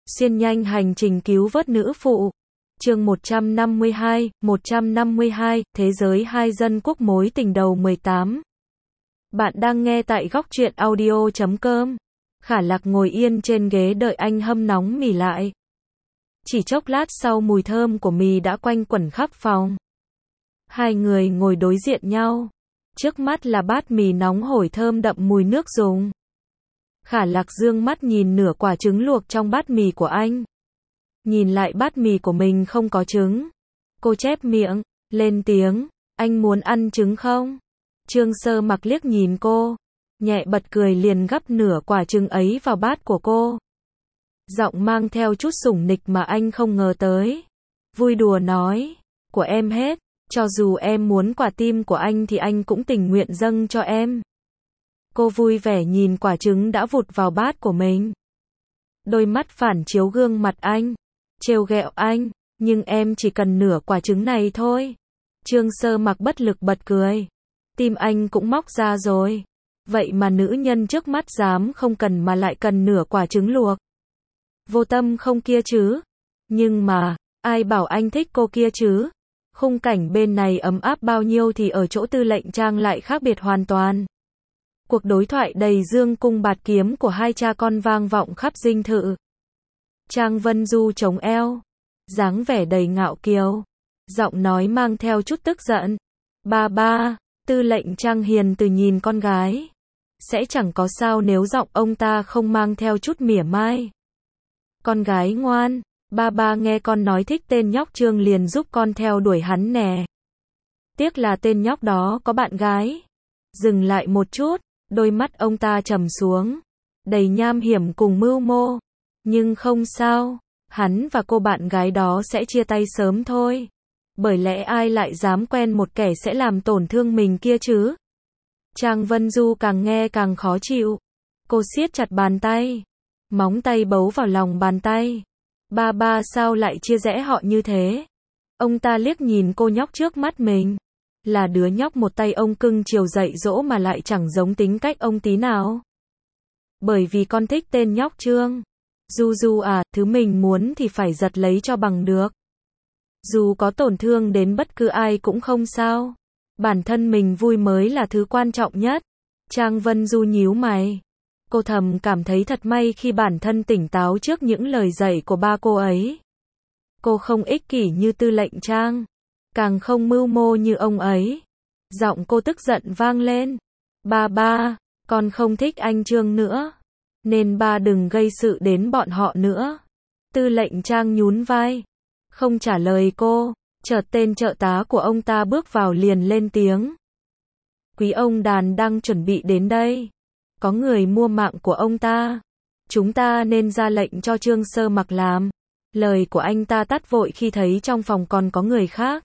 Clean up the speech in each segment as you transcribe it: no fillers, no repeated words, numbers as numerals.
Xuyên nhanh hành trình cứu vớt nữ phụ. Chương 152, Thế giới hai dân quốc mối tình đầu 18. Bạn đang nghe tại góc truyện audio.com. Khả Lạc ngồi yên trên ghế đợi anh hâm nóng mì lại. Chỉ chốc lát sau mùi thơm của mì đã quanh quẩn khắp phòng. Hai người ngồi đối diện nhau. Trước mắt là bát mì nóng hổi thơm đậm mùi nước dùng. Khả Lạc dương mắt nhìn nửa quả trứng luộc trong bát mì của anh. Nhìn lại bát mì của mình không có trứng. Cô chép miệng, lên tiếng, anh muốn ăn trứng không? Trương Sơ Mặc liếc nhìn cô, nhẹ bật cười liền gắp nửa quả trứng ấy vào bát của cô. Giọng mang theo chút sủng nịch mà anh không ngờ tới. Vui đùa nói, của em hết, cho dù em muốn quả tim của anh thì anh cũng tình nguyện dâng cho em. Cô vui vẻ nhìn quả trứng đã vụt vào bát của mình. Đôi mắt phản chiếu gương mặt anh, trêu ghẹo anh, nhưng em chỉ cần nửa quả trứng này thôi. Trương Sơ Mặc bất lực bật cười. Tim anh cũng móc ra rồi. Vậy mà nữ nhân trước mắt dám không cần mà lại cần nửa quả trứng luộc. Vô tâm không kia chứ? Nhưng mà, ai bảo anh thích cô kia chứ? Khung cảnh bên này ấm áp bao nhiêu thì ở chỗ Tư Lệnh Trang lại khác biệt hoàn toàn. Cuộc đối thoại đầy dương cung bạt kiếm của hai cha con vang vọng khắp dinh thự. Trang Vân Du chống eo, dáng vẻ đầy ngạo kiều, giọng nói mang theo chút tức giận. Ba, Tư Lệnh Trang hiền từ nhìn con gái. Sẽ chẳng có sao nếu giọng ông ta không mang theo chút mỉa mai. Con gái ngoan, ba nghe con nói thích tên nhóc Trương liền giúp con theo đuổi hắn nè. Tiếc là tên nhóc đó có bạn gái. Dừng lại một chút, đôi mắt ông ta trầm xuống, đầy nham hiểm cùng mưu mô. Nhưng không sao, hắn và cô bạn gái đó sẽ chia tay sớm thôi. Bởi lẽ ai lại dám quen một kẻ sẽ làm tổn thương mình kia chứ? Trang Vân Du càng nghe càng khó chịu. Cô siết chặt bàn tay, móng tay bấu vào lòng bàn tay. Ba sao lại chia rẽ họ như thế? Ông ta liếc nhìn cô nhóc trước mắt mình. Là đứa nhóc một tay ông cưng chiều dạy dỗ mà lại chẳng giống tính cách ông tí nào. Bởi vì con thích tên nhóc Trương. Du à, thứ mình muốn thì phải giật lấy cho bằng được. Dù có tổn thương đến bất cứ ai cũng không sao. Bản thân mình vui mới là thứ quan trọng nhất. Trang Vân Du nhíu mày. Cô thầm cảm thấy thật may khi bản thân tỉnh táo trước những lời dạy của ba cô ấy. Cô không ích kỷ như Tư Lệnh Trang, càng không mưu mô như ông ấy. Giọng cô tức giận vang lên. Ba, con không thích anh Trương nữa. Nên ba đừng gây sự đến bọn họ nữa. Tư Lệnh Trang nhún vai, không trả lời cô. Chợt tên trợ tá của ông ta bước vào liền lên tiếng. Quý ông đàn đang chuẩn bị đến đây. Có người mua mạng của ông ta. Chúng ta nên ra lệnh cho Trương Sơ Mặc làm. Lời của anh ta tắt vội khi thấy trong phòng còn có người khác.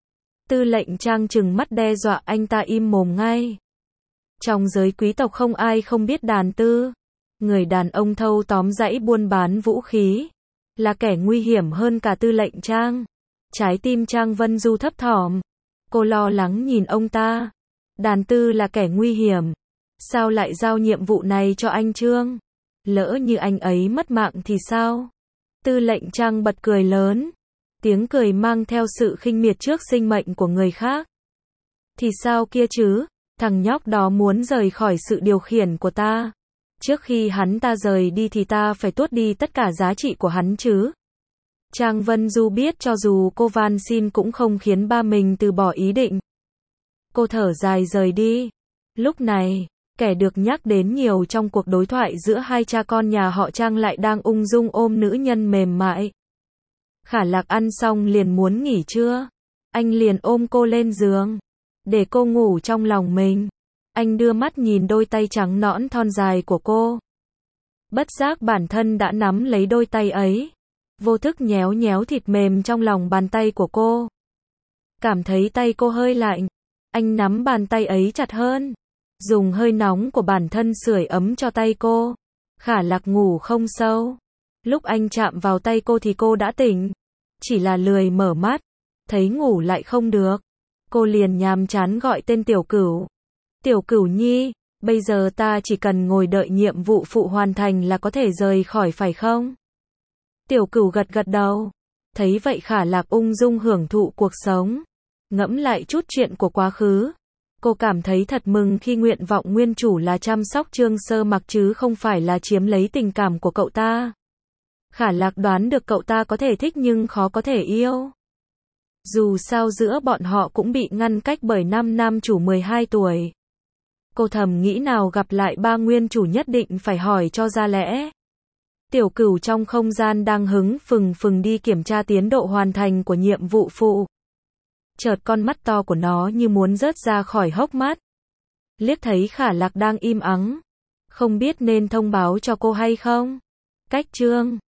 Tư Lệnh Trang trừng mắt đe dọa anh ta im mồm ngay. Trong giới quý tộc không ai không biết Đàn Tư. Người đàn ông thâu tóm dãy buôn bán vũ khí. Là kẻ nguy hiểm hơn cả Tư Lệnh Trang. Trái tim Trang Vân Du thấp thỏm. Cô lo lắng nhìn ông ta. Đàn Tư là kẻ nguy hiểm. Sao lại giao nhiệm vụ này cho anh Trương? Lỡ như anh ấy mất mạng thì sao? Tư Lệnh Trang bật cười lớn. Tiếng cười mang theo sự khinh miệt trước sinh mệnh của người khác. Thì sao kia chứ? Thằng nhóc đó muốn rời khỏi sự điều khiển của ta. Trước khi hắn ta rời đi thì ta phải tuốt đi tất cả giá trị của hắn chứ. Trang Vân Du biết cho dù cô van xin cũng không khiến ba mình từ bỏ ý định. Cô thở dài rời đi. Lúc này, kẻ được nhắc đến nhiều trong cuộc đối thoại giữa hai cha con nhà họ Trang lại đang ung dung ôm nữ nhân mềm mại. Khả Lạc ăn xong liền muốn nghỉ trưa. Anh liền ôm cô lên giường, để cô ngủ trong lòng mình. Anh đưa mắt nhìn đôi tay trắng nõn thon dài của cô. Bất giác bản thân đã nắm lấy đôi tay ấy. Vô thức nhéo nhéo thịt mềm trong lòng bàn tay của cô. Cảm thấy tay cô hơi lạnh. Anh nắm bàn tay ấy chặt hơn. Dùng hơi nóng của bản thân sưởi ấm cho tay cô. Khả Lạc ngủ không sâu. Lúc anh chạm vào tay cô thì cô đã tỉnh. Chỉ là lười mở mắt. Thấy ngủ lại không được. Cô liền nhàm chán gọi tên Tiểu Cửu. Tiểu Cửu Nhi, bây giờ ta chỉ cần ngồi đợi nhiệm vụ phụ hoàn thành là có thể rời khỏi phải không? Tiểu Cửu gật gật đầu. Thấy vậy Khả Lạc ung dung hưởng thụ cuộc sống. Ngẫm lại chút chuyện của quá khứ. Cô cảm thấy thật mừng khi nguyện vọng nguyên chủ là chăm sóc Trương Sơ Mặc chứ không phải là chiếm lấy tình cảm của cậu ta. Khả Lạc đoán được cậu ta có thể thích nhưng khó có thể yêu. Dù sao giữa bọn họ cũng bị ngăn cách bởi nam chủ 12 tuổi. Cô thầm nghĩ nào gặp lại ba nguyên chủ nhất định phải hỏi cho ra lẽ. Tiểu Cửu trong không gian đang hứng phừng đi kiểm tra tiến độ hoàn thành của nhiệm vụ phụ. Chợt con mắt to của nó như muốn rớt ra khỏi hốc mắt. Liếc thấy Khả Lạc đang im ắng. Không biết nên thông báo cho cô hay không? Cách chương